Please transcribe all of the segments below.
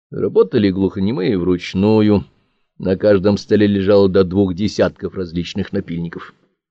Работали глухонемые вручную. На каждом столе лежало до 2 десятков различных напильников.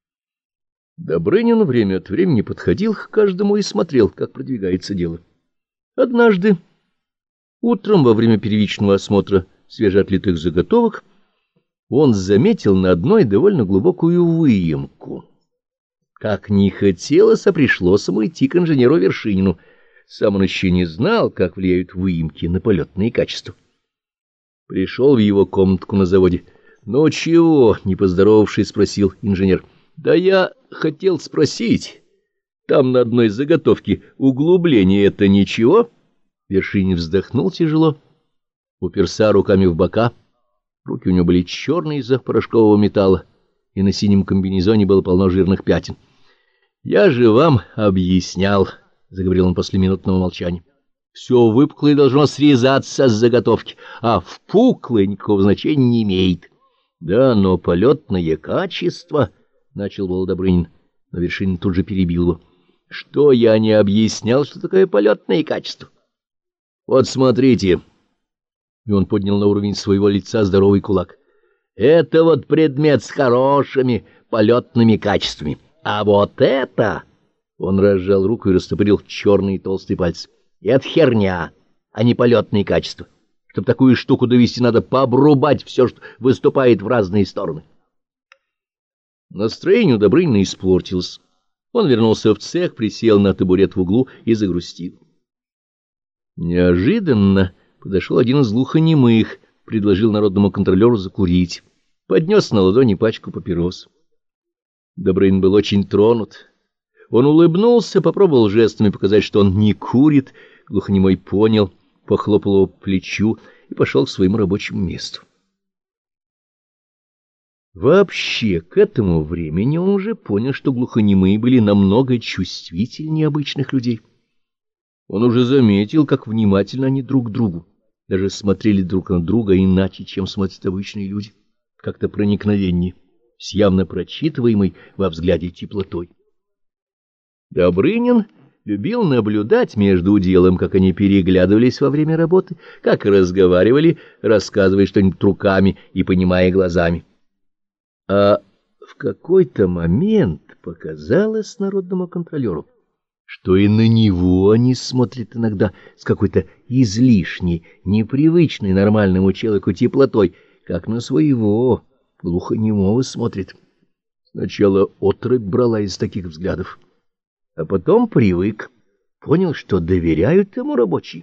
Добрынин время от времени подходил к каждому и смотрел, как продвигается дело. Однажды, утром, во время первичного осмотра свежеотлитых заготовок, он заметил на одной довольно глубокую выемку. Как ни хотелось, а пришлось ему идти к инженеру Вершинину. Сам он еще не знал, как влияют выемки на полетные качества. Пришел в его комнатку на заводе. «Ну чего?» — не поздоровавшись, спросил инженер. «Да я хотел спросить. Там на одной заготовке углубление — это ничего?» Вершинин вздохнул тяжело, уперся руками в бока. Руки у него были черные из-за порошкового металла, и на синем комбинезоне было полно жирных пятен. «Я же вам объяснял», — заговорил он после минутного молчания. «Все выпуклое должно срезаться с заготовки, а впуклое никакого значения не имеет». «Да, но полетное качество», — начал был Добрынин, но Вершинин тут же перебил его. «Что я не объяснял, что такое полетное качество? Вот смотрите». И он поднял на уровень своего лица здоровый кулак. «Это вот предмет с хорошими полетными качествами. А вот это...» Он разжал руку и растопырил черные толстые пальцы. «Это херня, а не полетные качества. Чтобы такую штуку довести, надо пообрубать все, что выступает в разные стороны». Настроение у Добрынина испортилось. Он вернулся в цех, присел на табурет в углу и загрустил. Неожиданно подошел один из глухонемых, предложил народному контролеру закурить. Поднес на ладони пачку папирос. Добрынин был очень тронут. Он улыбнулся, попробовал жестами показать, что он не курит. Глухонемой понял, похлопал его по плечу и пошел к своему рабочему месту. Вообще, к этому времени он уже понял, что глухонемые были намного чувствительнее обычных людей. Он уже заметил, как внимательно они друг к другу, даже смотрели друг на друга иначе, чем смотрят обычные люди, как-то проникновеннее, с явно прочитываемой во взгляде теплотой. Добрынин любил наблюдать между делом, как они переглядывались во время работы, как разговаривали, рассказывая что-нибудь руками и понимая глазами. А в какой-то момент показалось народному контролеру, что и на него они смотрят иногда с какой-то излишней, непривычной нормальному человеку теплотой, как на своего глухонемого смотрит. Сначала отрыбь брала из таких взглядов, а потом привык, понял, что доверяют ему рабочие.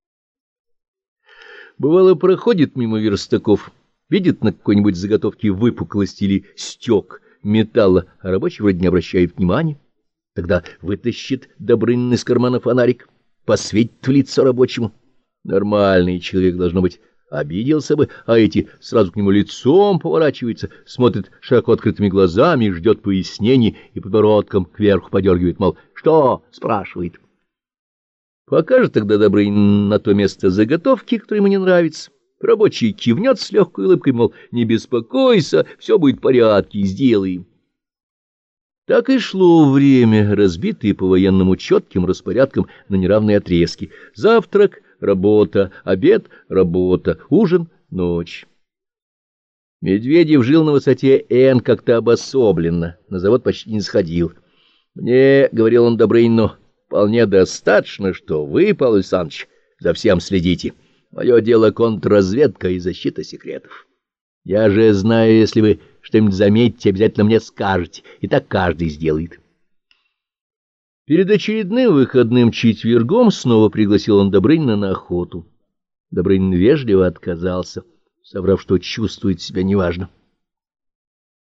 Бывало, проходит мимо верстаков, видит на какой-нибудь заготовке выпуклость или стек металла, а рабочий вроде не обращает внимания. Тогда вытащит Добрынин из кармана фонарик, посветит в лицо рабочему. Нормальный человек, должно быть, обиделся бы, а эти сразу к нему лицом поворачиваются, смотрят широко открытыми глазами, ждет пояснений и подбородком кверху подергивает, мол, что, спрашивает. Покажет тогда Добрынин на то место заготовки, которое ему не нравится. Рабочий кивнет с легкой улыбкой, мол, не беспокойся, все будет в порядке, сделаем. Так и шло время, разбитые по военному четким распорядкам на неравные отрезки. Завтрак — работа, обед — работа, ужин — ночь. Медведев жил на высоте Н как-то обособленно, на завод почти не сходил. «Мне, — говорил он Добрынину, — вполне достаточно, что вы, Павел Александрович, за всем следите. Мое дело — контрразведка и защита секретов. Я же знаю, если вы что-нибудь заметите, обязательно мне скажете, и так каждый сделает». Перед очередным выходным четвергом снова пригласил он Добрынина на охоту. Добрынин вежливо отказался, соврав, что чувствует себя неважно.